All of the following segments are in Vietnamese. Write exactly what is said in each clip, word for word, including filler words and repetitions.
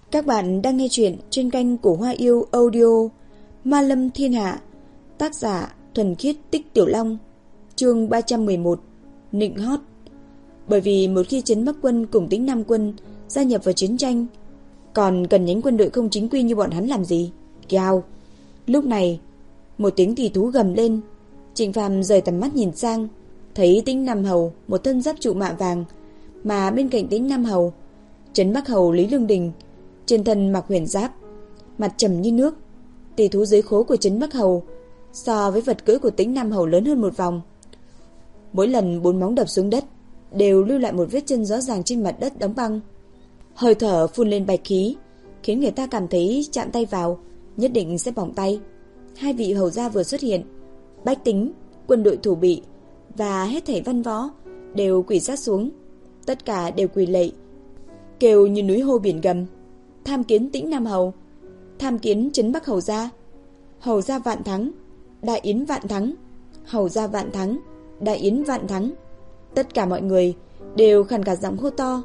Các bạn đang nghe chuyện trên kênh của Hoa Yêu Audio. Ma Lâm Thiên Hạ. Tác giả Thuần Khiết Tích Tiểu Long. Chương ba trăm mười một. Nịnh hót. Bởi vì một khi Trấn Bắc Quân cùng Tĩnh Nam Quân gia nhập vào chiến tranh, còn cần nhánh quân đội không chính quy như bọn hắn làm gì? Kèo. Lúc này một tiếng tỷ thú gầm lên. Trịnh Phàm rời tầm mắt nhìn sang, thấy Tĩnh Nam Hầu một thân giáp trụ mạ vàng, mà bên cạnh Tĩnh Nam Hầu, Trấn Bắc Hầu Lý Lương Đình trên thân mặc huyền giáp, mặt trầm như nước. Tỷ thú dưới khố của Trấn Bắc Hầu so với vật cưỡi của Tĩnh Nam Hầu lớn hơn một vòng. Mỗi lần bốn móng đập xuống đất đều lưu lại một vết chân rõ ràng trên mặt đất đóng băng. Hơi thở phun lên bạch khí, khiến người ta cảm thấy chạm tay vào nhất định sẽ bỏng tay. Hai vị hầu gia vừa xuất hiện, bách tính, quân đội thủ bị và hết thảy văn võ đều quỳ sát xuống, tất cả đều quỳ lạy, kêu như núi hô biển gầm. Tham kiến Tĩnh Nam Hầu, tham kiến Trấn Bắc Hầu gia, hầu gia vạn thắng, đại yến vạn thắng, hầu gia vạn thắng, đại yến vạn thắng. Tất cả mọi người đều khàn cả giọng hô to.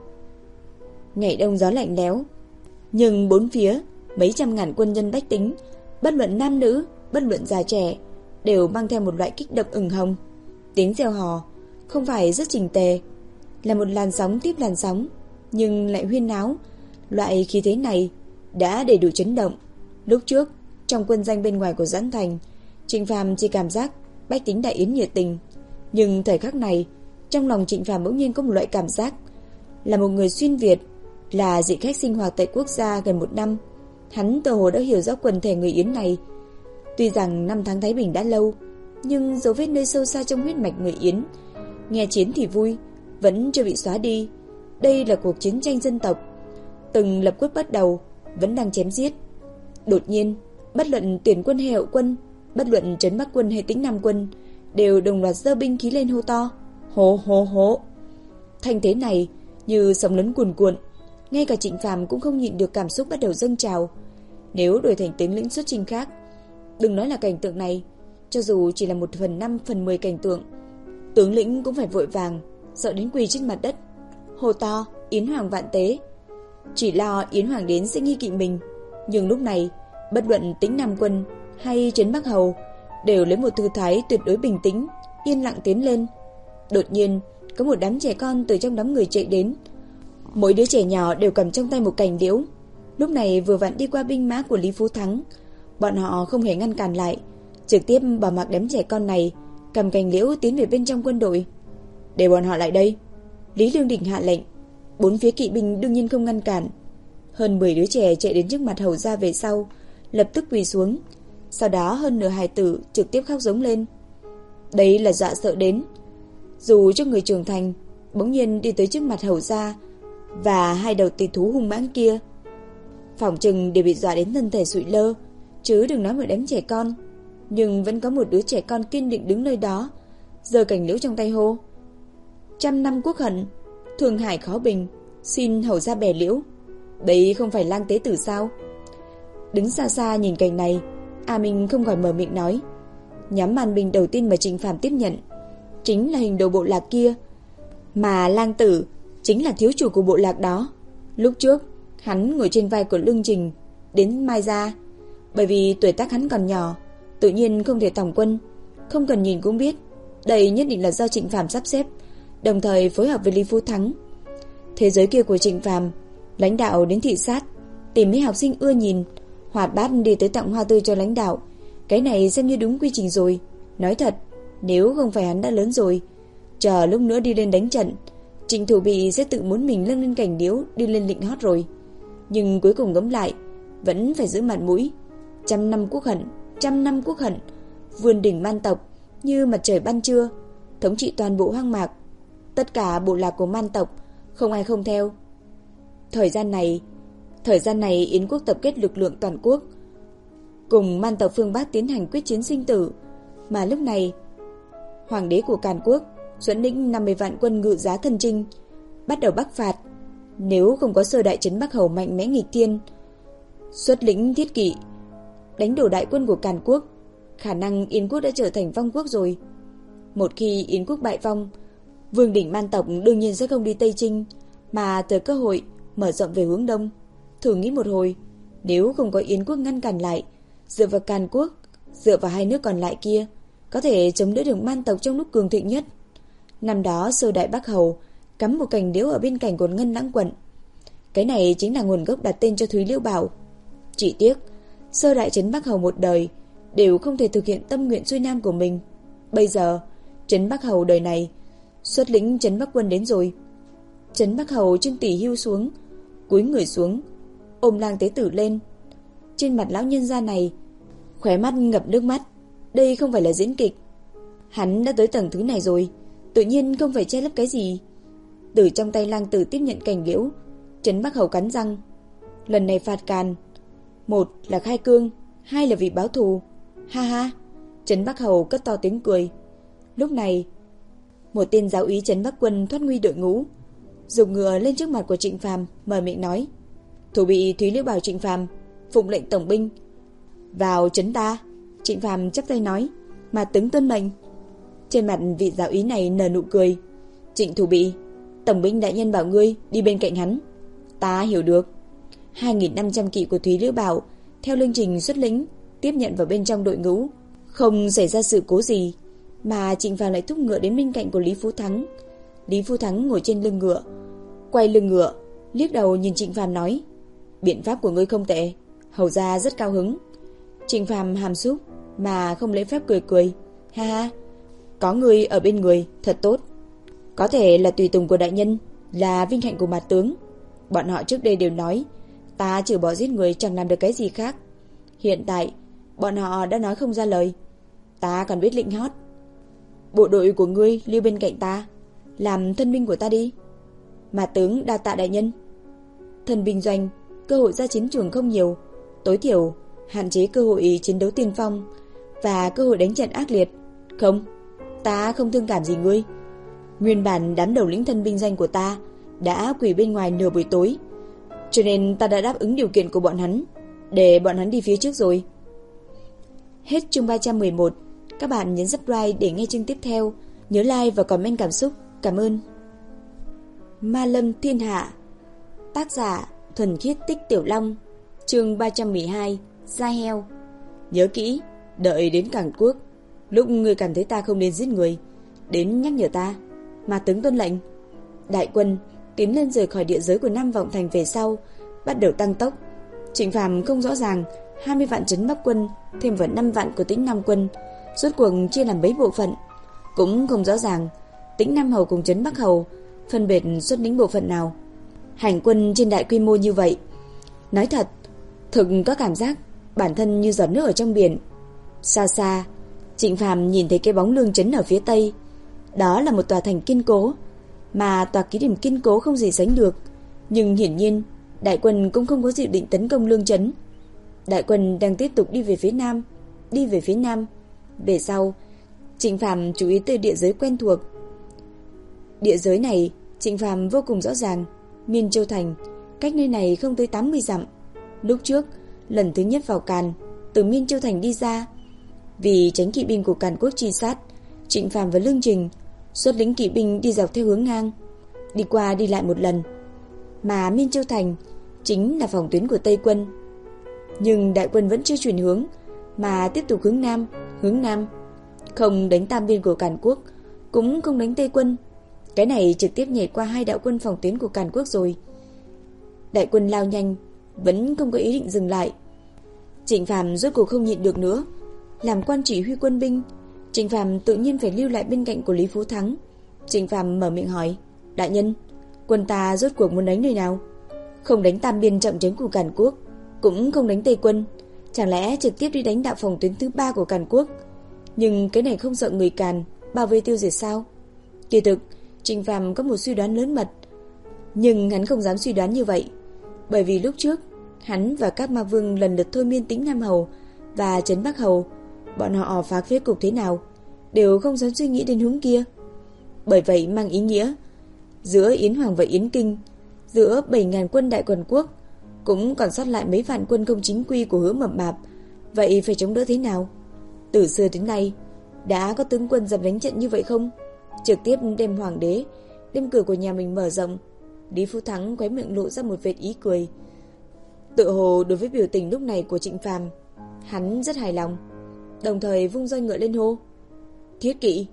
Ngày đông gió lạnh lẽo, nhưng bốn phía mấy trăm ngàn quân nhân bách tính, bất luận nam nữ, bất luận già trẻ, đều mang theo một loại kích động ửng hồng. Tiếng reo hò không phải rất chỉnh tề, là một làn sóng tiếp làn sóng, nhưng lại huyên náo. Loại khí thế này đã đầy đủ chấn động. Lúc trước trong quân danh bên ngoài của Doãn Thành, Trịnh Phàm chỉ cảm giác bách tính đại yến nhiệt tình, nhưng thời khắc này trong lòng Trịnh Phàm bỗng nhiên có một loại cảm giác là một người xuyên Việt, là dị khách sinh hoạt tại quốc gia gần một năm. Hắn tựa hồ đã hiểu rõ quần thể người Yến này. Tuy rằng năm tháng thái bình đã lâu, nhưng dấu vết nơi sâu xa trong huyết mạch người Yến, nghe chiến thì vui, vẫn chưa bị xóa đi. Đây là cuộc chiến tranh dân tộc, từng lập quốc bắt đầu, vẫn đang chém giết. Đột nhiên, bất luận Tiền quân hay Hậu quân, bất luận Trấn Bắc quân hay Tĩnh Nam quân, đều đồng loạt giơ binh khí lên hô to: hô hô hô. Thanh thế này như sóng lớn cuồn cuộn, ngay cả Trịnh Phàm cũng không nhịn được cảm xúc bắt đầu dâng trào. Nếu đổi thành tướng lĩnh xuất chinh khác, đừng nói là cảnh tượng này, cho dù chỉ là một phần năm phần mười cảnh tượng, tướng lĩnh cũng phải vội vàng, sợ đến quỳ trên mặt đất, hô to: Yến Hoàng vạn tế. Chỉ lo Yến Hoàng đến sẽ nghi kỵ mình. Nhưng lúc này, bất luận Tĩnh Nam quân hay Trấn Bắc Hầu đều lấy một tư thái tuyệt đối bình tĩnh, yên lặng tiến lên. Đột nhiên, có một đám trẻ con từ trong đám người chạy đến. Mỗi đứa trẻ nhỏ đều cầm trong tay một cành liễu. Lúc này vừa vặn đi qua binh mã của Lý Phú Thắng, bọn họ không hề ngăn cản lại, trực tiếp bỏ mặc đám trẻ con này cầm cành liễu tiến về bên trong quân đội. Để bọn họ lại đây, Lý Lương Đình hạ lệnh. Bốn phía kỵ binh đương nhiên không ngăn cản. Hơn mười đứa trẻ chạy đến trước mặt hầu gia về sau, lập tức quỳ xuống. Sau đó hơn nửa hài tử trực tiếp khóc giống lên. Đấy là dọa sợ đến. Dù cho người trưởng thành bỗng nhiên đi tới trước mặt hầu gia và hai đầu tỷ thú hung mãnh kia, phỏng chừng đều bị dọa đến thân thể sụi lơ, chứ đừng nói một đám trẻ con. Nhưng vẫn có một đứa trẻ con kiên định đứng nơi đó, giơ cành liễu trong tay hô: Trăm năm quốc hận, Thương Hải khó bình, xin hầu gia bẻ liễu. Đấy không phải Lang Tế Tử sao? Đứng xa xa nhìn cảnh này, A Minh không khỏi mở miệng nói. Nhóm màn binh đầu tiên mà Trịnh Phàm tiếp nhận chính là hình đồ bộ lạc kia, mà Lang Tử chính là thiếu chủ của bộ lạc đó. Lúc trước hắn ngồi trên vai của Lương Trình đến Mai Gia. Bởi vì tuổi tác hắn còn nhỏ, tự nhiên không thể tổng quân. Không cần nhìn cũng biết, đây nhất định là do Trịnh Phàm sắp xếp, đồng thời phối hợp với Lý Phú Thắng. Thế giới kia của Trịnh Phàm, lãnh đạo đến thị sát, tìm mấy học sinh ưa nhìn, hoạt bát đi tới tặng hoa tươi cho lãnh đạo. Cái này xem như đúng quy trình rồi. Nói thật, nếu không phải hắn đã lớn rồi, chờ lúc nữa đi lên đánh trận, Trịnh Thủ Bị sẽ tự muốn mình lên lên cảnh điếu, đi lên lịnh hót rồi. Nhưng cuối cùng ngẫm lại, vẫn phải giữ mặt mũi. Trăm năm quốc hận, trăm năm quốc hận, vươn đỉnh man tộc như mặt trời ban trưa, thống trị toàn bộ hoang mạc. Tất cả bộ lạc của man tộc không ai không theo. Thời gian này, thời gian này Yến quốc tập kết lực lượng toàn quốc, cùng man tộc phương Bắc tiến hành quyết chiến sinh tử. Mà lúc này, hoàng đế của Càn Quốc dẫn lĩnh năm mươi vạn quân ngự giá thân chinh, bắt đầu bắc phạt. Nếu không có sơ đại Trấn Bắc Hầu mạnh mẽ nghịch thiên, xuất lĩnh thiết kỵ đánh đổ đại quân của Càn Quốc, khả năng Yến quốc đã trở thành vong quốc rồi. Một khi Yến quốc bại vong, Vương đỉnh man tộc đương nhiên sẽ không đi Tây Trinh, mà thừa cơ hội mở rộng về hướng đông. Thử nghĩ một hồi, nếu không có Yến quốc ngăn cản lại, dựa vào Càn quốc, dựa vào hai nước còn lại kia, có thể chống đỡ được Man tộc trong lúc cường thịnh nhất. Năm đó Sơ Đại Bắc Hầu cắm một cành liễu ở bên cạnh cồn Ngân Lãng quận. Cái này chính là nguồn gốc đặt tên cho Thúy Liễu Bảo. Chỉ tiếc, Sơ Đại Trấn Bắc Hầu một đời đều không thể thực hiện tâm nguyện xuôi nam của mình. Bây giờ, Trấn Bắc Hầu đời này xuất lĩnh Trấn Bắc quân đến rồi. Trấn Bắc Hầu Trương Tỷ hưu xuống, cúi người xuống, ôm Lang Tế Tử lên. Trên mặt lão nhân gia này, khóe mắt ngập nước mắt. Đây không phải là diễn kịch. Hắn đã tới tầng thứ này rồi, tự nhiên không phải che lấp cái gì. Từ trong tay Lang Tử tiếp nhận cành liễu, Trấn Bắc Hầu cắn răng. Lần này phạt Càn, một là khai cương, hai là vì báo thù. Ha ha. Trấn Bắc Hầu cất to tiếng cười. Lúc này, một tên giáo úy Trấn Bắc quân thoát nguy đội ngũ, dùng ngựa lên trước mặt của Trịnh Phàm, mở miệng nói: "Thủ bị Thúy Liễu Bảo Trịnh Phàm, phụng lệnh tổng binh vào trấn ta." Trịnh Phàm chắp tay nói: "Mà tướng tuân mệnh." Trên mặt vị giáo úy này nở nụ cười. "Trịnh thủ bị, tổng binh đại nhân bảo ngươi đi bên cạnh hắn." "Ta hiểu được." hai nghìn năm trăm kỵ của Thúy Liễu Bảo theo lương trình xuất lĩnh, tiếp nhận vào bên trong đội ngũ. Không xảy ra sự cố gì, mà Trịnh Phàm lại thúc ngựa đến bên cạnh của Lý Phú Thắng. Lý Phú Thắng ngồi trên lưng ngựa, quay lưng ngựa, liếc đầu nhìn Trịnh Phàm nói: "Biện pháp của ngươi không tệ." Hầu gia rất cao hứng. Trịnh Phàm hàm xúc mà không lễ phép cười cười: "Ha ha, có ngươi ở bên người thật tốt. Có thể là tùy tùng của đại nhân, là vinh hạnh của mặt tướng. Bọn họ trước đây đều nói ta trừ bỏ giết người chẳng làm được cái gì khác. Hiện tại bọn họ đã nói không ra lời. Ta còn biết lĩnh hót. Bộ đội của ngươi lưu bên cạnh ta, làm thân binh của ta đi." "Mà tướng đa tạ đại nhân." Thân binh doanh, cơ hội ra chiến trường không nhiều, tối thiểu hạn chế cơ hội chiến đấu tiên phong và cơ hội đánh trận ác liệt. "Không, ta không thương cảm gì ngươi. Nguyên bản đám đầu lĩnh thân binh danh của ta đã quỳ bên ngoài nửa buổi tối, cho nên ta đã đáp ứng điều kiện của bọn hắn, để bọn hắn đi phía trước rồi." Hết chương ba trăm mười một. Các bạn nhấn subscribe để nghe chương tiếp theo. Nhớ like và comment cảm xúc. Cảm ơn. Ma Lâm Thiên Hạ. Tác giả Thuần Khiết Tích Tiểu Long. Chương ba trăm mười hai. Da heo. Nhớ kỹ, đợi đến Càn Quốc, lúc người cảm thấy ta không nên giết người, đến nhắc nhở ta. Mà tướng tuân lệnh. Đại quân tiến lên rời khỏi địa giới của Nam Vọng Thành về sau, bắt đầu tăng tốc. Trịnh Phàm không rõ ràng hai mươi vạn Trấn Bắc quân thêm vào năm vạn của Tĩnh Nam quân rốt cuộc chia làm mấy bộ phận, cũng không rõ ràng Tĩnh Nam Hầu cùng Trấn Bắc Hầu phân biệt xuất lĩnh bộ phận nào. Hành quân trên đại quy mô như vậy, nói thật, thực có cảm giác bản thân như giọt nước ở trong biển. Xa xa, Trịnh Phàm nhìn thấy cái bóng lương trấn ở phía tây. Đó là một tòa thành kiên cố, mà tòa ký điểm kiên cố không gì sánh được. Nhưng hiển nhiên, đại quân cũng không có dự định tấn công lương trấn. Đại quân đang tiếp tục đi về phía nam, đi về phía nam. Về sau, Trịnh Phàm chú ý tới địa giới quen thuộc. Địa giới này, Trịnh Phàm vô cùng rõ ràng. Miên Châu Thành, cách nơi này không tới tám mươi dặm. Lúc trước, lần thứ nhất vào Càn, từ Miên Châu Thành đi ra, vì tránh kỵ binh của Càn Quốc truy sát, Trịnh Phàm và Lương Trình xuất lĩnh kỵ binh đi dọc theo hướng ngang, đi qua đi lại một lần. Mà Miên Châu Thành chính là phòng tuyến của Tây quân. Nhưng đại quân vẫn chưa chuyển hướng, mà tiếp tục hướng nam, hướng nam, không đánh tam biên của Càn Quốc, cũng không đánh Tây quân. Cái này trực tiếp nhảy qua hai đạo quân phòng tuyến của Càn Quốc rồi. Đại quân lao nhanh, vẫn không có ý định dừng lại. Trịnh Phàm rốt cuộc không nhịn được nữa. Làm quan chỉ huy quân binh, Trịnh Phàm tự nhiên phải lưu lại bên cạnh của Lý Phú Thắng. Trịnh Phàm mở miệng hỏi: "Đại nhân, quân ta rốt cuộc muốn đánh nơi nào?" "Không đánh tam biên trọng trấn của Càn Quốc, cũng không đánh Tây quân, chẳng lẽ trực tiếp đi đánh đạo phòng tuyến thứ ba của Càn Quốc? Nhưng cái này không sợ người Càn bao vây tiêu diệt sao?" Kỳ thực, Trịnh Phàm có một suy đoán lớn mật, nhưng hắn không dám suy đoán như vậy, bởi vì lúc trước hắn và các ma vương lần lượt thôi miên Tĩnh Nam Hầu và Trấn Bắc Hầu, bọn họ phá phế cục thế nào đều không dám suy nghĩ đến hướng kia. Bởi vậy mang ý nghĩa giữa Yến Hoàng và Yến Kinh, giữa bảy ngàn quân đại quần quốc, cũng còn sót lại mấy vạn quân công chính quy của Hứa Mập Mạp. Vậy phải chống đỡ thế nào? Từ xưa đến nay đã có tướng quân dám đánh trận như vậy không? Trực tiếp đem hoàng đế, đem cửa của nhà mình mở rộng. Lý Phú Thắng khóe miệng lộ ra một vệt ý cười. Tự hồ đối với biểu tình lúc này của Trịnh Phàm, hắn rất hài lòng, đồng thời vung roi ngựa lên hô: Thiết kỵ!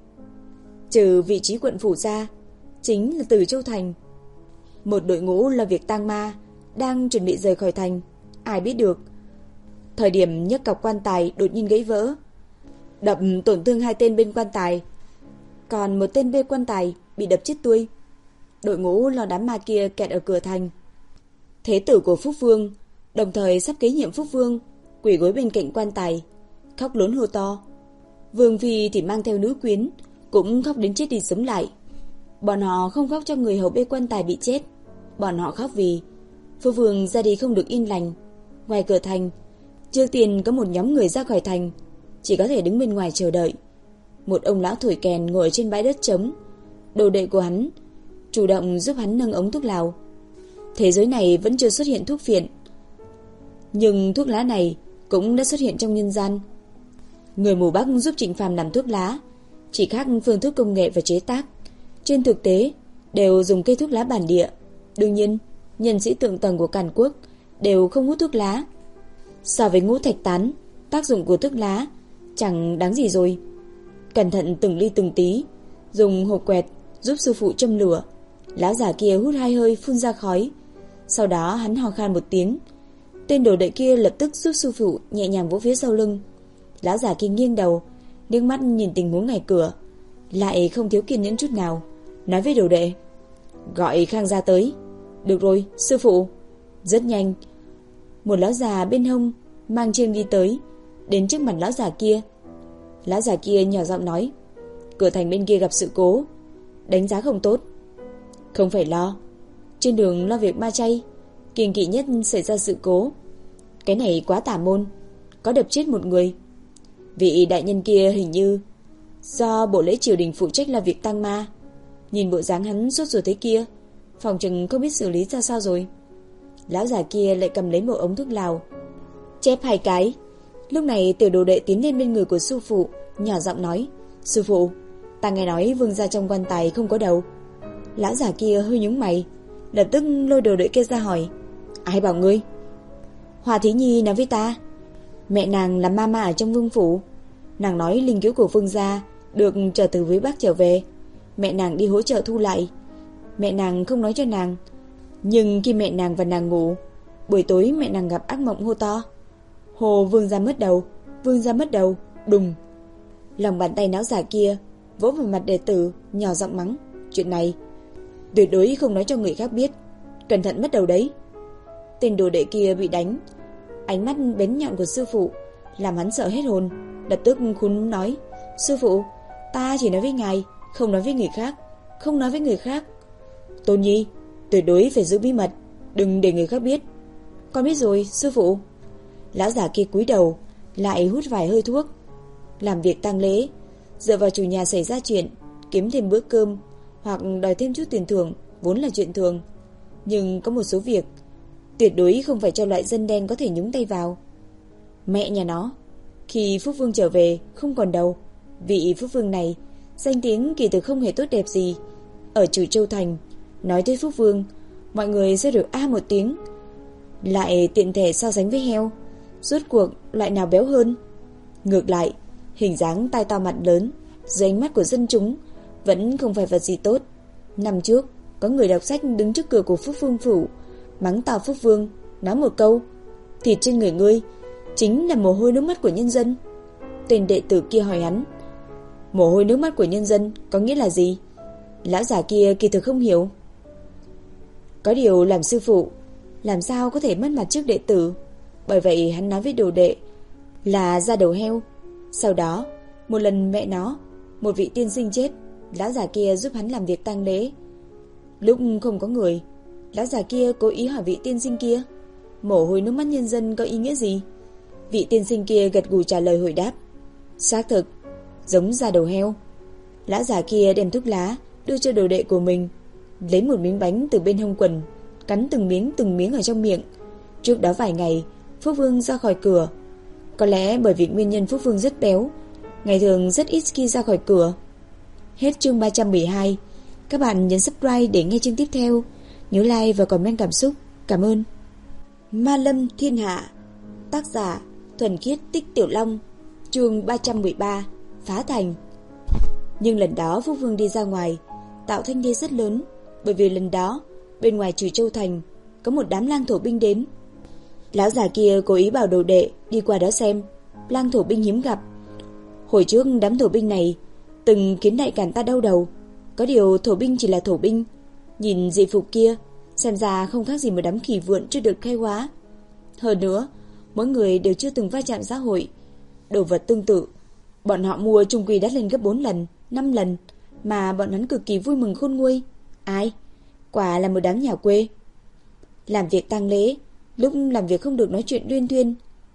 Trừ vị trí quận phủ ra, chính là Từ Châu thành. Một đội ngũ là việc tang ma đang chuẩn bị rời khỏi thành, ai biết được. Thời điểm nhấc cọc quan tài đột nhiên gãy vỡ, đập tổn thương hai tên bên quan tài, còn một tên bên quan tài bị đập chết tươi. Đội ngũ lo đám ma kia kẹt ở cửa thành. Thế tử của Phúc Vương, đồng thời sắp kế nhiệm Phúc Vương, quỳ gối bên cạnh quan tài, khóc lớn hô to. Vương phi thì mang theo nữ quyến, cũng khóc đến chết đi sống lại. Bọn họ không khóc cho người hầu bê quan tài bị chết, bọn họ khóc vì Phúc Vương ra đi không được yên lành. Ngoài cửa thành, trước tiên có một nhóm người ra khỏi thành, chỉ có thể đứng bên ngoài chờ đợi. Một ông lão thổi kèn ngồi trên bãi đất trống, đồ đệ của hắn chủ động giúp hắn nâng ống thuốc lào. Thế giới này vẫn chưa xuất hiện thuốc phiện, nhưng thuốc lá này cũng đã xuất hiện trong nhân gian. Người mù Bắc giúp Trịnh Phàm làm thuốc lá, chỉ khác phương thức công nghệ và chế tác. Trên thực tế đều dùng cây thuốc lá bản địa. Đương nhiên, nhân sĩ thượng tầng của Càn Quốc đều không hút thuốc lá. So với ngũ thạch tán, tác dụng của thuốc lá chẳng đáng gì rồi. Cẩn thận từng ly từng tí, dùng hộp quẹt giúp sư phụ châm lửa. Lão giả kia hút hai hơi phun ra khói, sau đó hắn ho khan một tiếng. Tên đồ đệ kia lập tức giúp sư phụ nhẹ nhàng vỗ phía sau lưng. Lão giả kia nghiêng đầu, nước mắt nhìn tình huống ngoài cửa, lại không thiếu kiên nhẫn chút nào, nói với đồ đệ: Gọi Khang gia tới. Được rồi, sư phụ. Rất nhanh, một lão già bên hông mang chiêng đi tới, đến trước mặt lão già kia. Lão già kia nhỏ giọng nói: Cửa thành bên kia gặp sự cố, đánh giá không tốt. Không phải lo, trên đường lo việc ma chay, kiêng kỵ nhất xảy ra sự cố. Cái này quá tà môn, có đập chết một người. Vị đại nhân kia hình như do bộ lễ triều đình phụ trách là việc tang ma. Nhìn bộ dáng hắn sốt ruột thế kia, phòng chừng không biết xử lý ra sao rồi. Lão già kia lại cầm lấy một ống thuốc lào, chép hai cái. Lúc này tiểu đồ đệ tiến lên bên người của sư phụ, nhỏ giọng nói: Sư phụ, ta nghe nói vương gia trong quan tài không có đầu. Lão già kia hơi nhướng mày, lập tức lôi đồ đệ kia ra hỏi: Ai bảo ngươi? Hòa Thí Nhi nói với ta, mẹ nàng là ma ma ở trong vương phủ. Nàng nói linh cứu của vương gia được trở từ với bác trở về, mẹ nàng đi hỗ trợ thu lại. Mẹ nàng không nói cho nàng, nhưng khi mẹ nàng và nàng ngủ, buổi tối mẹ nàng gặp ác mộng hô to: Hồ vương gia mất đầu, vương gia mất đầu. Đùng. Lòng bàn tay lão giả kia vỗ vào mặt đệ tử, nhỏ giọng mắng: Chuyện này tuyệt đối không nói cho người khác biết, cẩn thận mất đầu đấy. Tên đồ đệ kia bị đánh, ánh mắt bén nhọn của sư phụ làm hắn sợ hết hồn, lập tức khún nói: Sư phụ, ta chỉ nói với ngài, không nói với người khác, không nói với người khác. Tôn Nhi, tuyệt đối phải giữ bí mật, đừng để người khác biết. Con biết rồi, sư phụ. Lão giả kia cúi đầu, lại hút vài hơi thuốc. Làm việc tang lễ, dựa vào chủ nhà xảy ra chuyện, kiếm thêm bữa cơm hoặc đòi thêm chút tiền thưởng vốn là chuyện thường, nhưng có một số việc tuyệt đối không phải cho loại dân đen có thể nhúng tay vào. Mẹ nhà nó, khi Phúc Vương trở về không còn đầu, vị Phúc Vương này danh tiếng kỳ thực không hề tốt đẹp gì. Ở Trừ Châu thành, nói tới Phúc Vương, mọi người sẽ được a một tiếng, lại tiện thể so sánh với heo. Rốt cuộc loại nào béo hơn? Ngược lại, hình dáng tai to mặt lớn dưới ánh mắt của dân chúng vẫn không phải vật gì tốt. Năm trước, có người đọc sách đứng trước cửa của Phúc Vương phủ, mắng to Phúc Vương, nói một câu: Thịt trên người ngươi chính là mồ hôi nước mắt của nhân dân. Tên đệ tử kia hỏi hắn: Mồ hôi nước mắt của nhân dân có nghĩa là gì? Lão giả kia kỳ thực không hiểu. Có điều làm sư phụ, làm sao có thể mất mặt trước đệ tử. Bởi vậy hắn nói với đồ đệ là da đầu heo. Sau đó, một lần mẹ nó, một vị tiên sinh chết, lão già kia giúp hắn làm việc tang lễ. Lúc không có người, lão già kia cố ý hỏi vị tiên sinh kia: Mồ hôi nước mắt nhân dân có ý nghĩa gì? Vị tiên sinh kia gật gù trả lời hồi đáp: Xác thực, giống da đầu heo. Lão già kia đem thuốc lá đưa cho đồ đệ của mình, lấy một miếng bánh từ bên hông quần, cắn từng miếng từng miếng ở trong miệng. Trước đó vài ngày, Phúc Vương ra khỏi cửa. Có lẽ bởi vì nguyên nhân Phúc Vương rất béo, ngày thường rất ít khi ra khỏi cửa. Hết chương ba trăm mười hai. Các bạn nhấn subscribe để nghe chương tiếp theo. Nhớ like và comment cảm xúc. Cảm ơn. Ma Lâm Thiên Hạ. Tác giả Thuần Khiết Tích Tiểu Long. Chương ba trăm mười ba. Phá thành. Nhưng lần đó Phúc Vương đi ra ngoài tạo thanh thế rất lớn, bởi vì lần đó bên ngoài Trừ Châu thành có một đám lang thổ binh đến. Lão già kia cố ý bảo đồ đệ đi qua đó xem, lang thổ binh hiếm gặp. Hồi trước đám thổ binh này từng khiến đại càn ta đau đầu, có điều thổ binh chỉ là thổ binh, nhìn dị phục kia xem ra không khác gì một đám khỉ vượn chưa được khai hóa. Hơn nữa, mỗi người đều chưa từng va chạm xã hội, đồ vật tương tự bọn họ mua chung quy đắt lên gấp bốn lần, năm lần, mà bọn hắn cực kỳ vui mừng khôn nguôi. Ai? Quả là một đám nhà quê. Làm việc tang lễ, lúc làm việc không được nói chuyện uyên thuyên,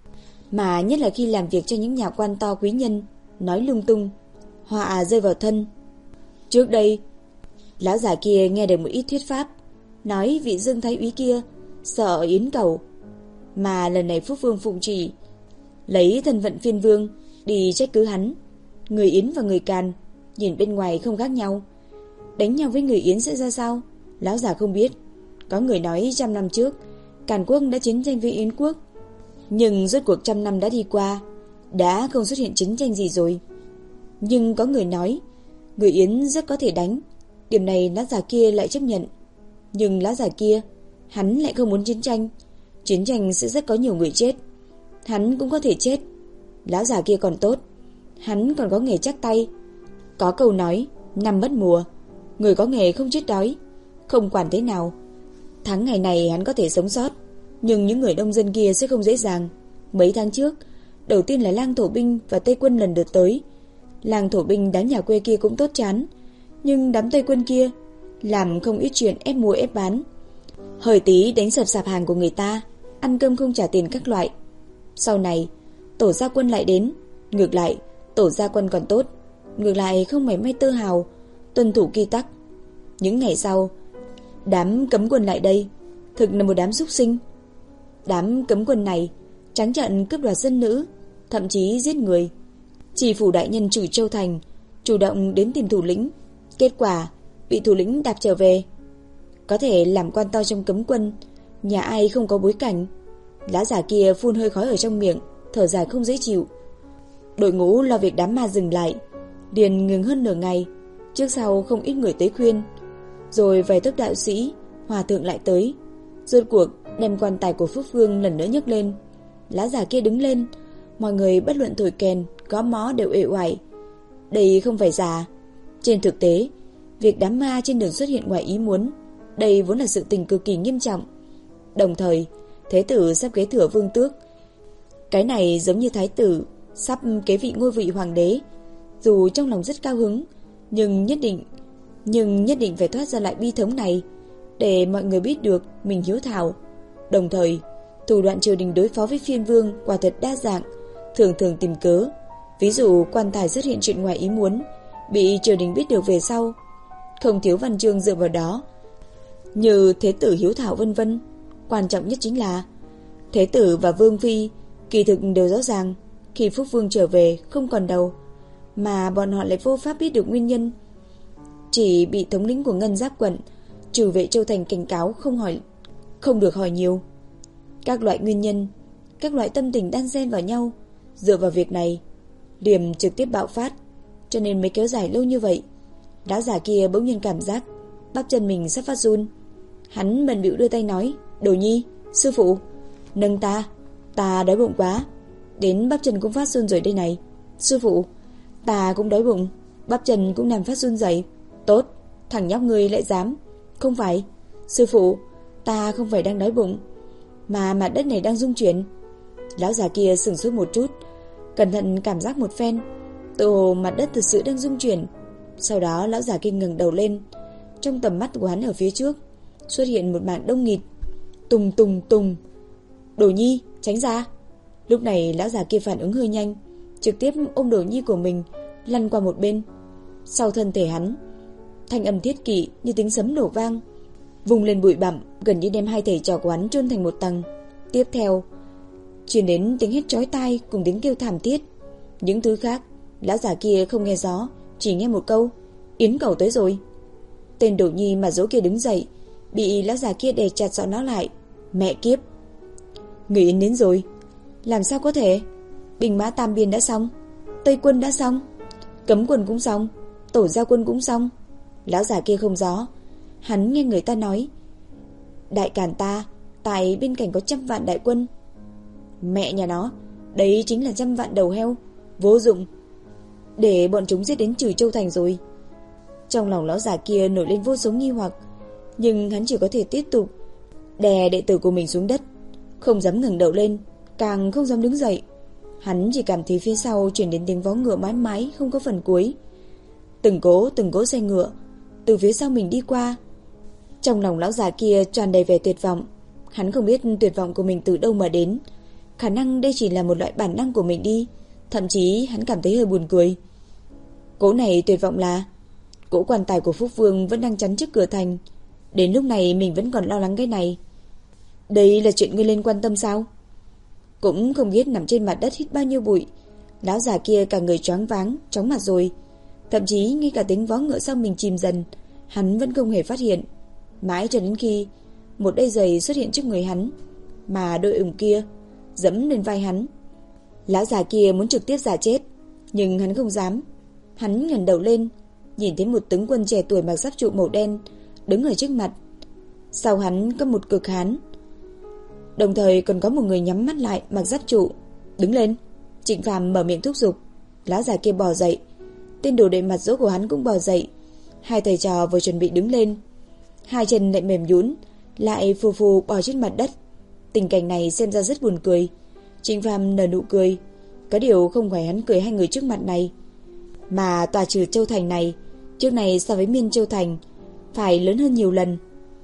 mà nhất là khi làm việc cho những nhà quan to quý nhân, nói lung tung, họa rơi vào thân. Trước đây, lão già kia nghe được một ít thuyết pháp, nói vị Dương Thái úy kia sợ Yến Cầu, mà lần này Phúc Vương phụng chỉ lấy thân phận phiên vương đi trách cứ hắn. Người Yến và người Càn nhìn bên ngoài không khác nhau, đánh nhau với người Yến sẽ ra sao, lão già không biết. Có người nói trăm năm trước Càn quốc đã chiến tranh với Yến quốc, nhưng rốt cuộc trăm năm đã đi qua, đã không xuất hiện chiến tranh gì rồi. Nhưng có người nói người Yến rất có thể đánh, điểm này lão già kia lại chấp nhận. Nhưng lão già kia, hắn lại không muốn chiến tranh, chiến tranh sẽ rất có nhiều người chết, hắn cũng có thể chết. Lão già kia còn tốt, hắn còn có nghề chắc tay. Có câu nói năm mất mùa, người có nghề không chết đói. Không quản thế nào, tháng ngày này hắn có thể sống sót, nhưng những người nông dân kia sẽ không dễ dàng. Mấy tháng trước, đầu tiên là lang thổ binh và Tây quân lần lượt tới. Lang thổ binh đám nhà quê kia cũng tốt chán, nhưng đám Tây quân kia làm không ít chuyện ép mua ép bán, hơi tí đánh sập sạp hàng của người ta, ăn cơm không trả tiền các loại. Sau này tổ gia quân lại đến, ngược lại tổ gia quân còn tốt, ngược lại không mảy may tơ hào tuân thủ quy tắc. Những ngày sau, đám cấm quân lại đây, thực là một đám súc sinh. Đám cấm quân này trắng trợn cướp đoạt dân nữ, thậm chí giết người. Chỉ phủ đại nhân Trừ Châu thành chủ động đến tìm thủ lĩnh, kết quả bị thủ lĩnh đạp trở về. Có thể làm quan to trong cấm quân, nhà ai không có bối cảnh. Lão già kia phun hơi khói ở trong miệng, thở dài không dễ chịu. Đội ngũ lo việc đám ma dừng lại, liền ngừng hơn nửa ngày. Trước sau không ít người tới khuyên, rồi vài tốc đạo sĩ, hòa thượng lại tới, rốt cuộc đem quan tài của Phúc Vương lần nữa nhấc lên. Lão già kia đứng lên, mọi người bất luận thổi kèn, gõ mõ đều uể oải. Đây không phải giả. Trên thực tế, việc đám ma trên đường xuất hiện ngoài ý muốn, đây vốn là sự tình cực kỳ nghiêm trọng. Đồng thời, Thế tử sắp kế thừa vương tước. Cái này giống như thái tử sắp kế vị ngôi vị hoàng đế. Dù trong lòng rất cao hứng, nhưng nhất định nhưng nhất định phải thoát ra lại bi thống này, để mọi người biết được mình hiếu thảo. Đồng thời, thủ đoạn triều đình đối phó với phiên vương quả thật đa dạng, thường thường tìm cớ. Ví dụ quan tài xuất hiện chuyện ngoài ý muốn, bị triều đình biết được về sau, không thiếu văn chương dựa vào đó, như thế tử hiếu thảo vân vân. Quan trọng nhất chính là thế tử và vương phi kỳ thực đều rõ ràng, khi Phúc Vương trở về không còn đầu, mà bọn họ lại vô pháp biết được nguyên nhân. Chỉ bị thống lĩnh của Ngân Giáp quận Trừ Vệ Châu thành cảnh cáo không hỏi, không được hỏi nhiều. Các loại nguyên nhân, các loại tâm tình đan xen vào nhau, dựa vào việc này, điểm trực tiếp bạo phát, cho nên mới kéo dài lâu như vậy. Lão già kia bỗng nhiên cảm giác bắp chân mình sắp phát run. Hắn bần bịu đưa tay nói: "Đồ Nhi, sư phụ, nâng ta, ta đói bụng quá, đến bắp chân cũng phát run rồi đây này. Sư phụ, ta cũng đói bụng, bắp chân cũng nằm phát run dậy." "Tốt, thằng nhóc ngươi lại dám." "Không phải, sư phụ, ta không phải đang đói bụng, mà mặt đất này đang rung chuyển." Lão già kia sửng sốt một chút, cẩn thận cảm giác một phen, tự hồ mặt đất thực sự đang rung chuyển. Sau đó lão già kia ngẩng đầu lên, trong tầm mắt của hắn ở phía trước xuất hiện một mảng đông nghịt. Tùng tùng tùng. "Đồ Nhi, tránh ra." Lúc này lão già kia phản ứng hơi nhanh, trực tiếp ôm Đồ Nhi của mình lăn qua một bên. Sau thân thể hắn, thanh âm thiết kỵ như tiếng sấm nổ vang, vùng lên bụi bặm, gần như đem hai thầy trò của hắn chôn thành một tầng. Tiếp theo truyền đến tiếng hét chói tai cùng tiếng kêu thảm thiết. Những thứ khác lão già kia không nghe rõ, chỉ nghe một câu: "Yến Cầu tới rồi." Tên Đồ Nhi mà dỗ kia đứng dậy, bị lão già kia đè chặt giọng nó lại: "Mẹ kiếp." Người Yến đến rồi. Làm sao có thể? Binh mã Tam Biên đã xong, Tây quân đã xong, cấm quân cũng xong, tổ giao quân cũng xong. Lão già kia không rõ. Hắn nghe người ta nói Đại Càn ta tại bên cạnh có trăm vạn đại quân. Mẹ nhà nó, đấy chính là trăm vạn đầu heo, vô dụng, để bọn chúng giết đến Trừ Châu thành rồi. Trong lòng lão già kia nổi lên vô số nghi hoặc, nhưng hắn chỉ có thể tiếp tục đè đệ tử của mình xuống đất, không dám ngẩng đầu lên, càng không dám đứng dậy. Hắn chỉ cảm thấy phía sau truyền đến tiếng vó ngựa mái mái không có phần cuối. Từng cỗ từng cỗ xe ngựa từ phía sau mình đi qua. Trong lòng lão già kia tràn đầy vẻ tuyệt vọng. Hắn không biết tuyệt vọng của mình từ đâu mà đến. Khả năng đây chỉ là một loại bản năng của mình đi. Thậm chí hắn cảm thấy hơi buồn cười. Cỗ này tuyệt vọng là cỗ quan tài của Phúc Vương vẫn đang chắn trước cửa thành. Đến lúc này mình vẫn còn lo lắng cái này. Đây là chuyện ngươi lên quan tâm sao? Cũng không biết nằm trên mặt đất hít bao nhiêu bụi. Lão già kia cả người choáng váng, chóng mặt rồi. Thậm chí ngay cả tiếng vó ngựa sau mình chìm dần, hắn vẫn không hề phát hiện. Mãi cho đến khi một đôi giày xuất hiện trước người hắn, mà đôi ủng kia dẫm lên vai hắn. Lão già kia muốn trực tiếp giả chết, nhưng hắn không dám. Hắn ngẩng đầu lên, nhìn thấy một tướng quân trẻ tuổi mặc giáp trụ màu đen đứng ở trước mặt. Sau hắn có một cực hán, đồng thời còn có một người nhắm mắt lại mặc giáp trụ. Đứng lên. Trịnh Phàm mở miệng thúc giục. Lão già kia bò dậy. Tên đồ đệ mặt dỗ của hắn cũng bò dậy. Hai thầy trò vừa chuẩn bị đứng lên, hai chân lại mềm nhũn, lại phù phù bò trên mặt đất. Tình cảnh này xem ra rất buồn cười. Trịnh Phàm nở nụ cười. Có điều không phải hắn cười hai người trước mặt này, mà tòa Trừ Châu thành này trước này so với Miên Châu thành phải lớn hơn nhiều lần.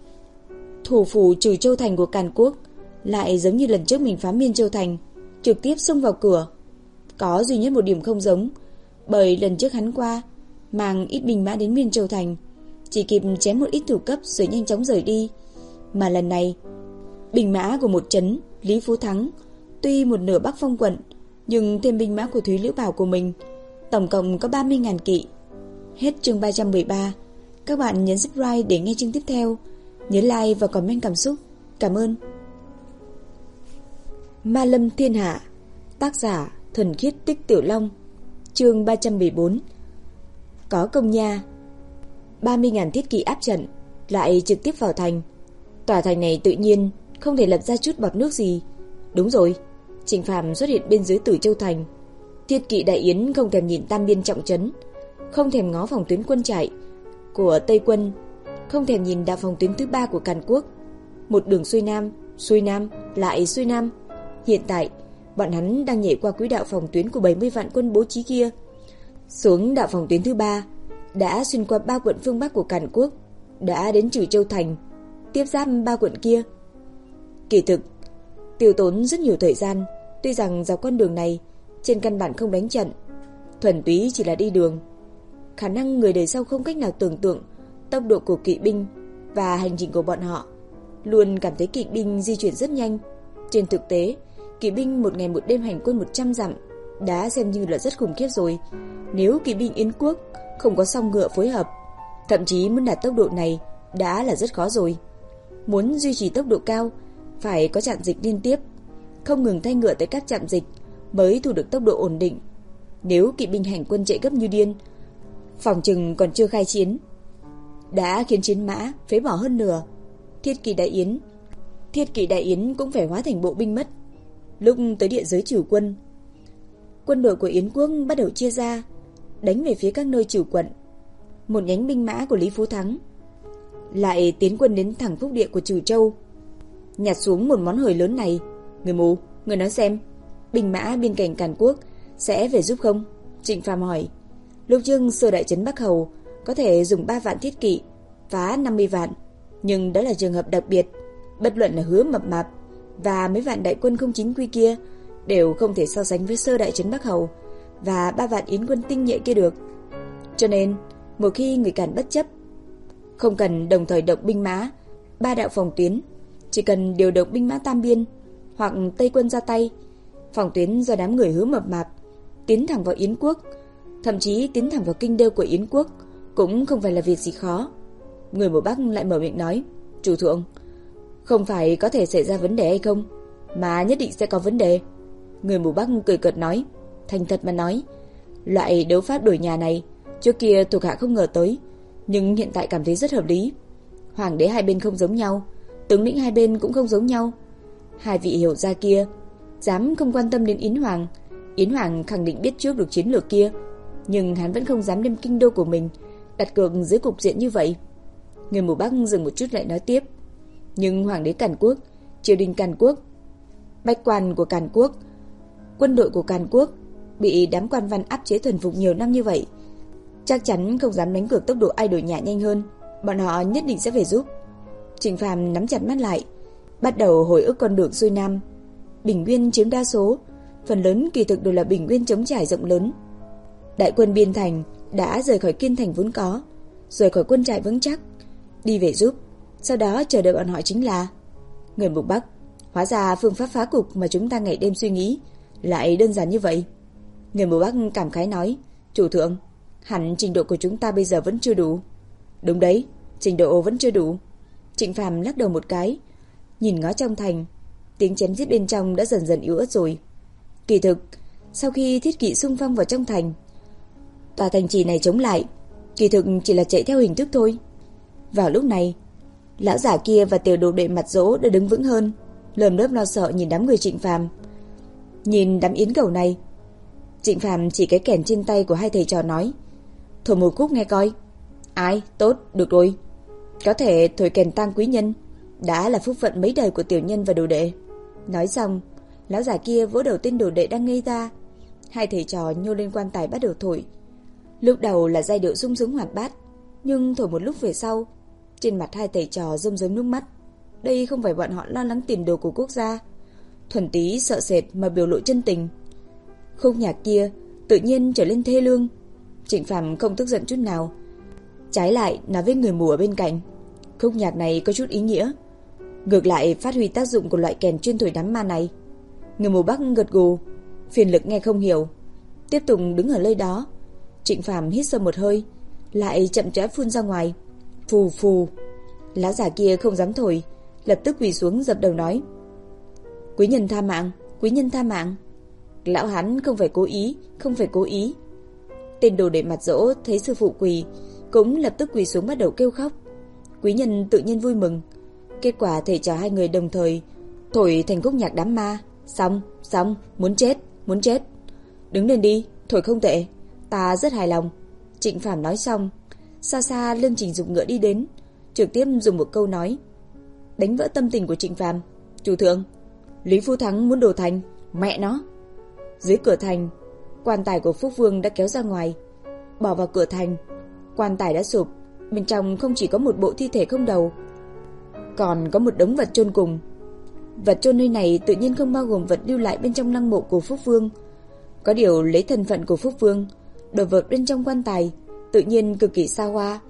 Thủ phủ Trừ Châu thành của Càn Quốc lại giống như lần trước mình phá Miên Châu thành, trực tiếp xông vào cửa. Có duy nhất một điểm không giống, bởi lần trước hắn qua mang ít binh mã đến Miên Châu thành, chỉ kịp chém một ít thủ cấp rồi nhanh chóng rời đi. Mà lần này, binh mã của một trấn Lý Phú Thắng tuy một nửa Bắc Phong quận, nhưng thêm binh mã của Thúy Liễu Bảo của mình, tổng cộng có ba mươi ngàn kỵ. Hết chương ba trăm mười ba. Các bạn nhấn subscribe để nghe chương tiếp theo. Nhớ like và comment cảm xúc. Cảm ơn. Ma Lâm Thiên Hạ. Tác giả Thuần Khiết Tích Tiểu Long. Chương ba trăm mười bốn. Có công nha. ba mươi ngàn thiết kỵ áp trận, lại trực tiếp vào thành. Tòa thành này tự nhiên không thể lập ra chút bọt nước gì. Đúng rồi, Trịnh Phàm xuất hiện bên dưới Tử Châu thành. Thiết kỵ Đại Yến không thèm nhìn Tam Biên trọng trấn, không thèm ngó phòng tuyến quân chạy của Tây quân, không thèm nhìn đạo phòng tuyến thứ ba của Càn Quốc. Một đường xuôi nam, xuôi nam, lại xuôi nam. Hiện tại, bọn hắn đang nhảy qua quỹ đạo phòng tuyến của bảy mươi vạn quân bố trí kia, xuống đạo phòng tuyến thứ ba, đã xuyên qua ba quận phương Bắc của Càn Quốc, đã đến Trừ Châu thành, tiếp giáp ba quận kia. Kỳ thực, tiêu tốn rất nhiều thời gian. Tuy rằng dọc con đường này trên căn bản không đánh trận, thuần túy chỉ là đi đường. Khả năng người đời sau không cách nào tưởng tượng tốc độ của kỵ binh và hành trình của bọn họ. Luôn cảm thấy kỵ binh di chuyển rất nhanh. Trên thực tế, kỵ binh một ngày một đêm hành quân một trăm dặm đã xem như là rất khủng khiếp rồi. Nếu kỵ binh Yến quốc không có song ngựa phối hợp, thậm chí muốn đạt tốc độ này đã là rất khó rồi. Muốn duy trì tốc độ cao, phải có trạm dịch liên tiếp, không ngừng thay ngựa tại các trạm dịch mới thu được tốc độ ổn định. Nếu kỵ binh hành quân chạy gấp như điên, phòng chừng còn chưa khai chiến đã khiến chiến mã phế bỏ hơn nửa. Thiết kỵ Đại Yến, thiết kỵ Đại Yến cũng phải hóa thành bộ binh mất. Lúc tới địa giới Trừ quân, quân đội của Yến quốc bắt đầu chia ra, đánh về phía các nơi Trừ quận. Một nhánh binh mã của Lý Phú Thắng lại tiến quân đến thẳng phúc địa của Trừ Châu, nhặt xuống một món hời lớn này. Người mù, người nói xem, binh mã biên cảnh Càn Quốc sẽ về giúp không? Trịnh Phàm hỏi. Lúc trước Sơ Đại Trấn Bắc Hầu có thể dùng ba vạn thiết kỵ phá năm mươi vạn, nhưng đó là trường hợp đặc biệt. Bất luận là Hứa Mập Mạp và mấy vạn đại quân không chính quy kia đều không thể so sánh với Sơ Đại Trấn Bắc Hầu và ba vạn Yến quân tinh nhuệ kia được. Cho nên, một khi người Càn bất chấp, không cần đồng thời động binh mã ba đạo phòng tuyến, chỉ cần điều động binh mã Tam Biên hoặc Tây quân ra tay, phòng tuyến do đám người Hứa Mập Mạp tiến thẳng vào Yến quốc, thậm chí tiến thẳng vào kinh đô của Yến quốc cũng không phải là việc gì khó. Người mùa Bắc lại mở miệng nói, chủ thượng, không phải có thể xảy ra vấn đề hay không? mà nhất định sẽ có vấn đề. Người mù Bắc cười cợt nói, thành thật mà nói, loại đấu pháp đổi nhà này trước kia thuộc hạ không ngờ tới, nhưng hiện tại cảm thấy rất hợp lý. Hoàng đế hai bên không giống nhau, tướng lĩnh hai bên cũng không giống nhau. Hai vị hiểu ra kia dám không quan tâm đến Yến Hoàng. Yến Hoàng khẳng định biết trước được chiến lược kia, nhưng hắn vẫn không dám đem kinh đô của mình đặt cược dưới cục diện như vậy. Người mù Bắc dừng một chút lại nói tiếp, nhưng Hoàng đế Càn Quốc, triều đình Càn Quốc, bách quan của Càn Quốc, quân đội của Càn Quốc bị đám quan văn áp chế thuần phục nhiều năm như vậy, chắc chắn không dám đánh cược tốc độ ai đổi nhà nhanh hơn. Bọn họ nhất định sẽ về giúp. Trịnh Phàm nắm chặt mắt lại, bắt đầu hồi ức con đường xuôi nam. Bình nguyên chiếm đa số, phần lớn kỳ thực đều là bình nguyên trống trải rộng lớn. Đại quân biên thành đã rời khỏi kiên thành vốn có, rời khỏi quân trại vững chắc, đi về giúp. Sau đó chờ đợi bọn họ chính là người mục Bắc. Hóa ra phương pháp phá cục mà chúng ta ngày đêm suy nghĩ lại đơn giản như vậy. Người mục Bắc cảm khái nói, chủ thượng, hẳn trình độ của chúng ta bây giờ vẫn chưa đủ. Đúng đấy, trình độ vẫn chưa đủ. Trịnh Phàm lắc đầu một cái, nhìn ngó trong thành, tiếng chém giết bên trong đã dần dần yếu ớt rồi. Kỳ thực, sau khi thiết kỵ xung phong vào trong thành, tòa thành trì này chống lại, kỳ thực chỉ là chạy theo hình thức thôi. Vào lúc này, lão giả kia và tiểu đồ đệ mặt dỗ đã đứng vững hơn, lườm lớp lo sợ nhìn đám người Trịnh Phàm. Nhìn đám yến cầu này, Trịnh Phàm chỉ cái kèn trên tay của hai thầy trò nói, thổi một khúc nghe coi. Ai, tốt, được rồi. Có thể thổi kèn tang quý nhân, đã là phúc phận mấy đời của tiểu nhân và đồ đệ. Nói xong, lão giả kia vỗ đầu tên đồ đệ đang ngây ra. Hai thầy trò nhô lên quan tài bắt đầu thổi. Lúc đầu là giai điệu sung sướng hoạt bát, nhưng thổi một lúc về sau, trên mặt hai thầy trò rơm rớm nước mắt. Đây không phải bọn họ lo lắng tiền đồ của quốc gia, thuần túy sợ sệt mà biểu lộ chân tình. Khúc nhạc kia tự nhiên trở lên thê lương. Trịnh Phàm không tức giận chút nào, trái lại nói với người mù ở bên cạnh, khúc nhạc này có chút ý nghĩa, ngược lại phát huy tác dụng của loại kèn chuyên thổi đám ma này. Người mù Bắc gật gù, phiền lực nghe không hiểu, tiếp tục đứng ở nơi đó. Trịnh Phàm hít sâu một hơi, lại chậm rãi phun ra ngoài, phù phù. Lão giả kia không dám thổi, lập tức quỳ xuống dập đầu nói, quý nhân tha mạng, quý nhân tha mạng. Lão hắn không phải cố ý, không phải cố ý. Tên đồ đệ mặt dỗ thấy sư phụ quỳ, cũng lập tức quỳ xuống bắt đầu kêu khóc. Quý nhân tự nhiên vui mừng. Kết quả thầy trò hai người đồng thời thổi thành khúc nhạc đám ma. Xong, xong, muốn chết, muốn chết. Đứng lên đi, thổi không tệ, ta rất hài lòng. Trịnh Phàm nói xong, xa xa Lương Trình Dục ngựa đi đến, trực tiếp dùng một câu nói, đánh vỡ tâm tình của Trịnh Phàm. Chủ thượng, Lý Phu Thắng muốn đổ thành, mẹ nó. Dưới cửa thành, quan tài của Phúc Vương đã kéo ra ngoài, bỏ vào cửa thành. Quan tài đã sụp, bên trong không chỉ có một bộ thi thể không đầu, còn có một đống vật chôn cùng. Vật chôn nơi này tự nhiên không bao gồm vật lưu lại bên trong lăng mộ của Phúc Vương. Có điều lấy thân phận của Phúc Vương, đồ vật bên trong quan tài tự nhiên cực kỳ xa hoa.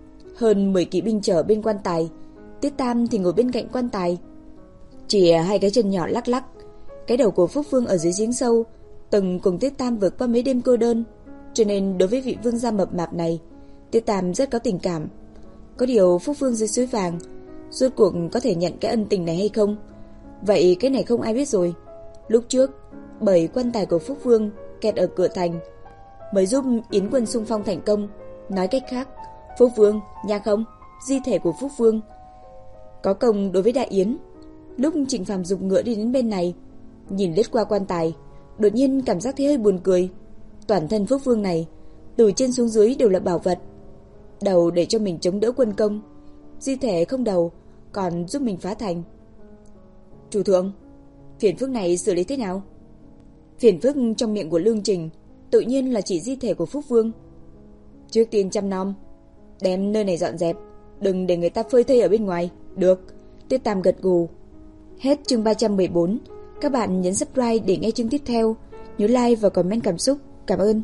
Hơn mười kỵ binh chở bên quan tài, Tiết Tam thì ngồi bên cạnh quan tài, chỉ hai cái chân nhỏ lắc lắc. Cái đầu của Phúc Vương ở dưới giếng sâu, từng cùng Tiết Tam vượt qua mấy đêm cô đơn, cho nên đối với vị vương gia mập mạp này, Tiết Tam rất có tình cảm. Có điều Phúc Vương dưới suối vàng rốt cuộc có thể nhận cái ân tình này hay không, vậy cái này không ai biết rồi. Lúc trước bởi quan tài của Phúc Vương kẹt ở cửa thành mới giúp Yến quân xung phong thành công. Nói cách khác, Phúc Vương, nha không, di thể của Phúc Vương có công đối với Đại Yến. Lúc Trịnh Phàm dùng ngựa đi đến bên này, nhìn lướt qua quan tài, đột nhiên cảm giác thấy hơi buồn cười. Toàn thân Phúc Vương này từ trên xuống dưới đều là bảo vật, đầu để cho mình chống đỡ quân công, di thể không đầu còn giúp mình phá thành. Chủ thượng, phiền phức này xử lý thế nào? Phiền phức trong miệng của Lương Trình tự nhiên là chỉ di thể của Phúc Vương. Trước tiên chăm nom, đem nơi này dọn dẹp, đừng để người ta phơi thây ở bên ngoài. Được. Tiết Tam gật gù. Hết chương ba trăm mười bốn. Các bạn nhấn subscribe để nghe chương tiếp theo. Nhớ like và comment cảm xúc. Cảm ơn.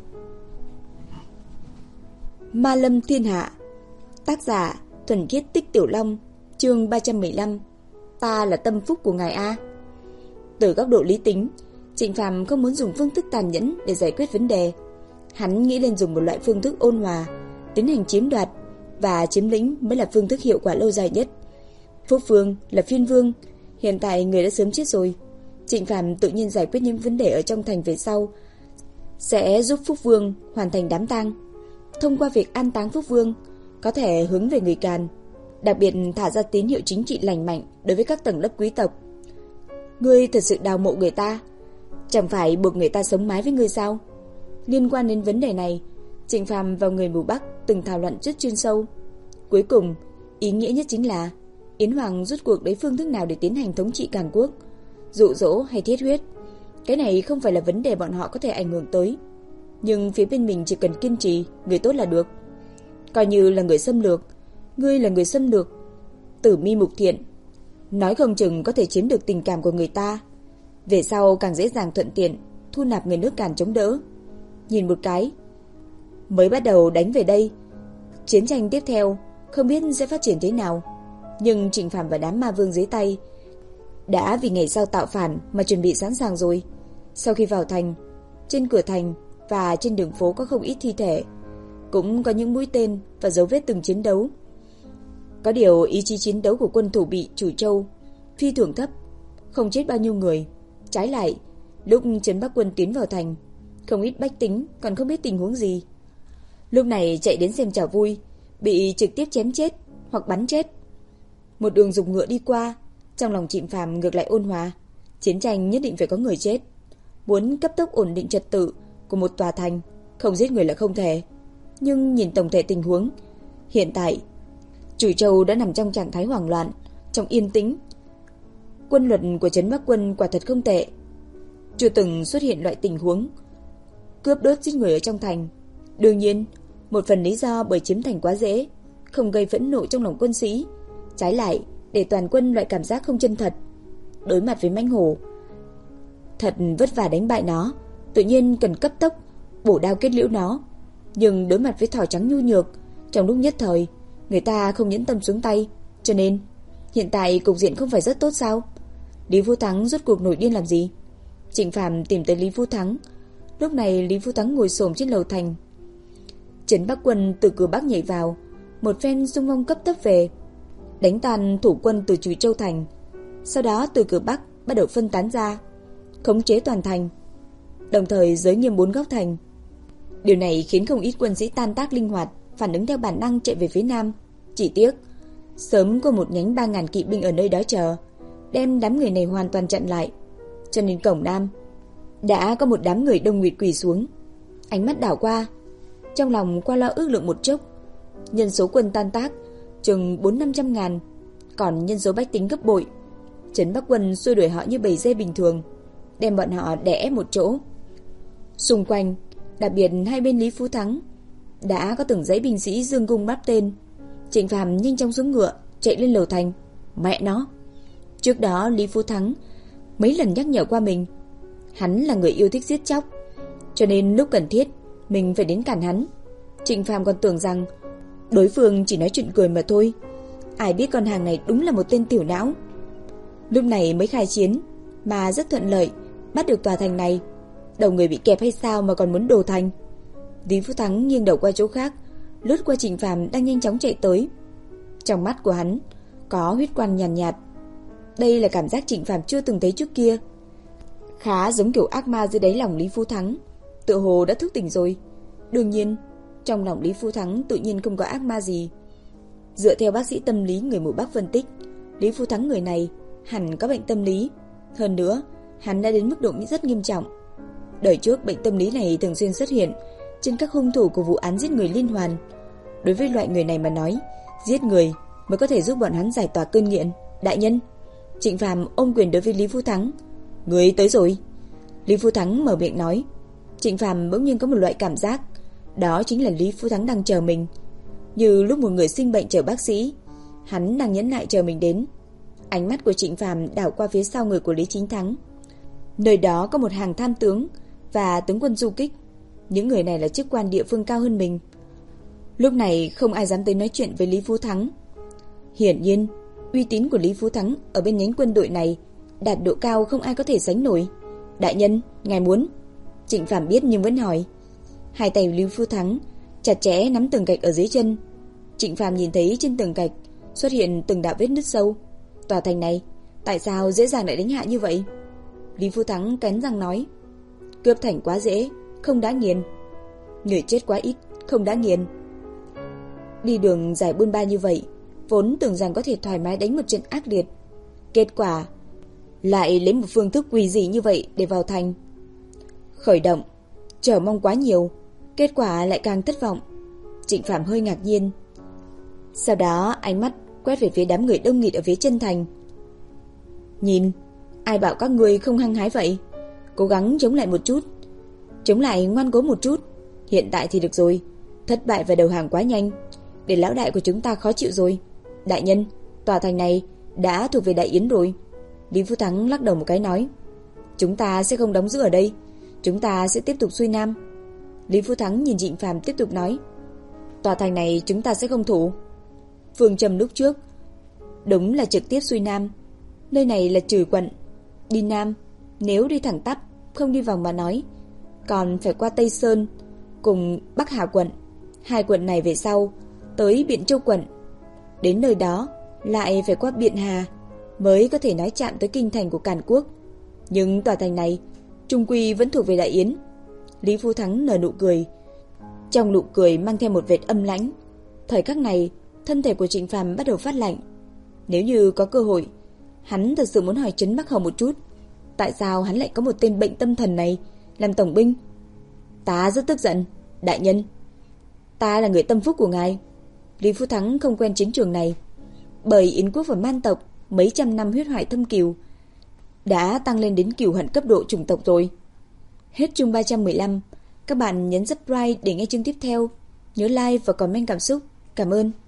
Ma Lâm Thiên Hạ. Tác giả Thuần Khiết Tích Tiểu Long. Chương ba trăm mười lăm. Ta là tâm phúc của ngài A. Từ góc độ lý tính, Trịnh Phàm không muốn dùng phương thức tàn nhẫn để giải quyết vấn đề. Hắn nghĩ lên dùng một loại phương thức ôn hòa, tiến hành chiếm đoạt, và chiếm lĩnh mới là phương thức hiệu quả lâu dài nhất. Phúc Vương là phiên vương, hiện tại người đã sớm chết rồi. Trịnh Phàm tự nhiên giải quyết những vấn đề ở trong thành về sau, sẽ giúp Phúc Vương hoàn thành đám tang. Thông qua việc an táng Phúc Vương, có thể hướng về người Càn, đặc biệt thả ra tín hiệu chính trị lành mạnh đối với các tầng lớp quý tộc. Ngươi thật sự đào mộ người ta, chẳng phải buộc người ta sống mái với ngươi sao? Liên quan đến vấn đề này, Trịnh Phàm và người mù Bắc từng thảo luận rất chuyên sâu. Cuối cùng, ý nghĩa nhất chính là Yến Hoàng rút cuộc lấy phương thức nào để tiến hành thống trị Càn Quốc, dụ dỗ hay thiết huyết. Cái này không phải là vấn đề bọn họ có thể ảnh hưởng tới, nhưng phía bên mình chỉ cần kiên trì, người tốt là được. Coi như là người xâm lược, ngươi là người xâm lược, tử mi mục thiện, nói không chừng có thể chiếm được tình cảm của người ta, về sau càng dễ dàng thuận tiện thu nạp người nước Càn chống đỡ. Nhìn một cái, mới bắt đầu đánh về đây, chiến tranh tiếp theo không biết sẽ phát triển thế nào, nhưng Trịnh Phàm và đám ma vương dưới tay đã vì ngày sau tạo phản mà chuẩn bị sẵn sàng rồi. Sau khi vào thành, trên cửa thành và trên đường phố có không ít thi thể, cũng có những mũi tên và dấu vết từng chiến đấu. Có điều ý chí chiến đấu của quân thủ bị Chủ Châu phi thường thấp, không chết bao nhiêu người. Trái lại, lúc Trấn Bắc quân tiến vào thành, không ít bách tính còn không biết tình huống gì, lúc này chạy đến xem trò vui, bị trực tiếp chém chết hoặc bắn chết. Một đường dùng ngựa đi qua, trong lòng Trịnh Phàm ngược lại ôn hòa. Chiến tranh nhất định phải có người chết, muốn cấp tốc ổn định trật tự của một tòa thành, không giết người là không thể. Nhưng nhìn tổng thể tình huống, hiện tại Chủ Châu đã nằm trong trạng thái hoảng loạn, trong yên tĩnh. Quân luật của Trấn Bắc quân quả thật không tệ, chưa từng xuất hiện loại tình huống cướp đốt giết người ở trong thành. Đương nhiên, một phần lý do bởi chiếm thành quá dễ, không gây phẫn nộ trong lòng quân sĩ, trái lại để toàn quân loại cảm giác không chân thật. Đối mặt với mãnh hổ, thật vất vả đánh bại nó, tự nhiên cần cấp tốc bổ đao kết liễu nó. Nhưng đối mặt với thỏ trắng nhu nhược, trong lúc nhất thời người ta không nhẫn tâm xuống tay. Cho nên hiện tại cục diện không phải rất tốt sao? Lý Phú Thắng rốt cuộc nổi điên làm gì? Trịnh Phàm tìm tới Lý Phú Thắng. Lúc này Lý Phú Thắng ngồi xổm trên lầu thành. Trấn Bắc quân từ cửa Bắc nhảy vào, một phen xung phong cấp tốc về, đánh tan thủ quân từ Chủ Châu thành. Sau đó từ cửa Bắc bắt đầu phân tán ra, khống chế toàn thành, đồng thời giới nghiêm bốn góc thành. Điều này khiến không ít quân sĩ tan tác linh hoạt, phản ứng theo bản năng chạy về phía Nam. Chỉ tiếc sớm có một nhánh ba ngàn kỵ binh ở nơi đó chờ, đem đám người này hoàn toàn chặn lại. Cho nên cổng Nam đã có một đám người đông nghịt quỳ xuống. Ánh mắt đảo qua, trong lòng qua lo ước lượng một chốc, nhân số quân tan tác chừng bốn năm trăm ngàn, còn nhân số bách tính gấp bội. Trấn Bắc quân xua đuổi họ như bầy dê bình thường, đem bọn họ đè ép một chỗ. Xung quanh, đặc biệt hai bên Lý Phú Thắng, đã có từng dãy binh sĩ dương cung bắp tên. Trịnh Phàm nhanh chóng xuống ngựa, chạy lên lầu thành. Mẹ nó, trước đó Lý Phú Thắng mấy lần nhắc nhở qua mình, hắn là người yêu thích giết chóc, cho nên lúc cần thiết mình phải đến cản hắn. Trịnh Phàm còn tưởng rằng đối phương chỉ nói chuyện cười mà thôi, ai biết con hàng này đúng là một tên tiểu não. Lúc này mới khai chiến mà rất thuận lợi, bắt được tòa thành này. Đầu người bị kẹp hay sao mà còn muốn đổ thành? Lý Phú Thắng nghiêng đầu qua chỗ khác, lướt qua Trịnh Phàm đang nhanh chóng chạy tới. Trong mắt của hắn có huyết quang nhàn nhạt, nhạt. Đây là cảm giác Trịnh Phàm chưa từng thấy trước kia, khá giống kiểu ác ma dưới đáy lòng Lý Phú Thắng, tựa hồ đã thức tỉnh rồi. Đương nhiên, trong lòng Lý Phú Thắng tự nhiên không có ác ma gì. Dựa theo bác sĩ tâm lý người mù Bắc phân tích, Lý Phú Thắng người này hẳn có bệnh tâm lý. Hơn nữa, hắn đã đến mức độ rất nghiêm trọng. Đời trước bệnh tâm lý này thường xuyên xuất hiện trên các hung thủ của vụ án giết người liên hoàn. Đối với loại người này mà nói, giết người mới có thể giúp bọn hắn giải tỏa cơn nghiện. Đại nhân, Trịnh Phàm ôm quyền đối với Lý Phú Thắng. Người tới rồi. Lý Phú Thắng mở miệng nói. Trịnh Phàm bỗng nhiên có một loại cảm giác, đó chính là Lý Phú Thắng đang chờ mình, như lúc một người sinh bệnh chờ bác sĩ, hắn đang nhẫn nại chờ mình đến. Ánh mắt của Trịnh Phàm đảo qua phía sau người của Lý Chính Thắng. Nơi đó có một hàng tham tướng và tướng quân du kích. Những người này là chức quan địa phương cao hơn mình. Lúc này không ai dám tới nói chuyện với Lý Phú Thắng. Hiển nhiên, uy tín của Lý Phú Thắng ở bên nhánh quân đội này đạt độ cao không ai có thể sánh nổi. Đại nhân, ngài muốn? Trịnh Phàm biết nhưng vẫn hỏi. Hai tay Lý Phú Thắng chặt chẽ nắm tường gạch ở dưới chân. Trịnh Phàm nhìn thấy trên tường gạch xuất hiện từng đạo vết nứt sâu. Tòa thành này tại sao dễ dàng lại đánh hạ như vậy? Lý Phú Thắng cắn răng nói. Cướp thành quá dễ, không đã nghiền. Người chết quá ít, không đã nghiền. Đi đường dài buôn ba như vậy, vốn tưởng rằng có thể thoải mái đánh một trận ác liệt. Kết quả lại lấy một phương thức quỷ dị như vậy để vào thành. Khởi động, chờ mong quá nhiều, kết quả lại càng thất vọng. Trịnh Phạm hơi ngạc nhiên. Sau đó ánh mắt quét về phía đám người đông nghịt ở phía chân thành. Nhìn, ai bảo các ngươi không hăng hái vậy? Cố gắng chống lại một chút, chống lại ngoan cố một chút. Hiện tại thì được rồi, thất bại và đầu hàng quá nhanh, để lão đại của chúng ta khó chịu rồi. Đại nhân, tòa thành này đã thuộc về Đại Yến rồi. Lý Phú Thắng lắc đầu một cái nói. Chúng ta sẽ không đóng giữ ở đây, chúng ta sẽ tiếp tục xuôi nam. Lý Phú Thắng nhìn Trịnh Phàm tiếp tục nói. Tòa thành này chúng ta sẽ không thủ. Phương châm lúc trước đúng là trực tiếp xuôi nam. Nơi này là Trừ quận, đi nam. Nếu đi thẳng tắp, không đi vòng mà nói, còn phải qua Tây Sơn cùng Bắc Hà quận. Hai quận này về sau tới Biện Châu quận. Đến nơi đó lại phải qua Biện Hà mới có thể nói chạm tới kinh thành của Càn Quốc. Nhưng tòa thành này trung quy vẫn thuộc về Đại Yến. Lý Phú Thắng nở nụ cười, trong nụ cười mang theo một vệt âm lãnh. Thời khắc này, thân thể của Trịnh Phàm bắt đầu phát lạnh. Nếu như có cơ hội, hắn thật sự muốn hỏi Trấn Bắc Hầu một chút, tại sao hắn lại có một tên bệnh tâm thần này làm tổng binh. Ta rất tức giận, đại nhân. Ta là người tâm phúc của ngài. Lý Phú Thắng không quen chiến trường này, bởi Yến quốc và Man tộc mấy trăm năm huyết hoại thâm cừu đã tăng lên đến cừu hận cấp độ chủng tộc rồi. Hết chương ba trăm mười lăm. Các bạn nhấn subscribe để nghe chương tiếp theo. Nhớ like và comment cảm xúc. Cảm ơn.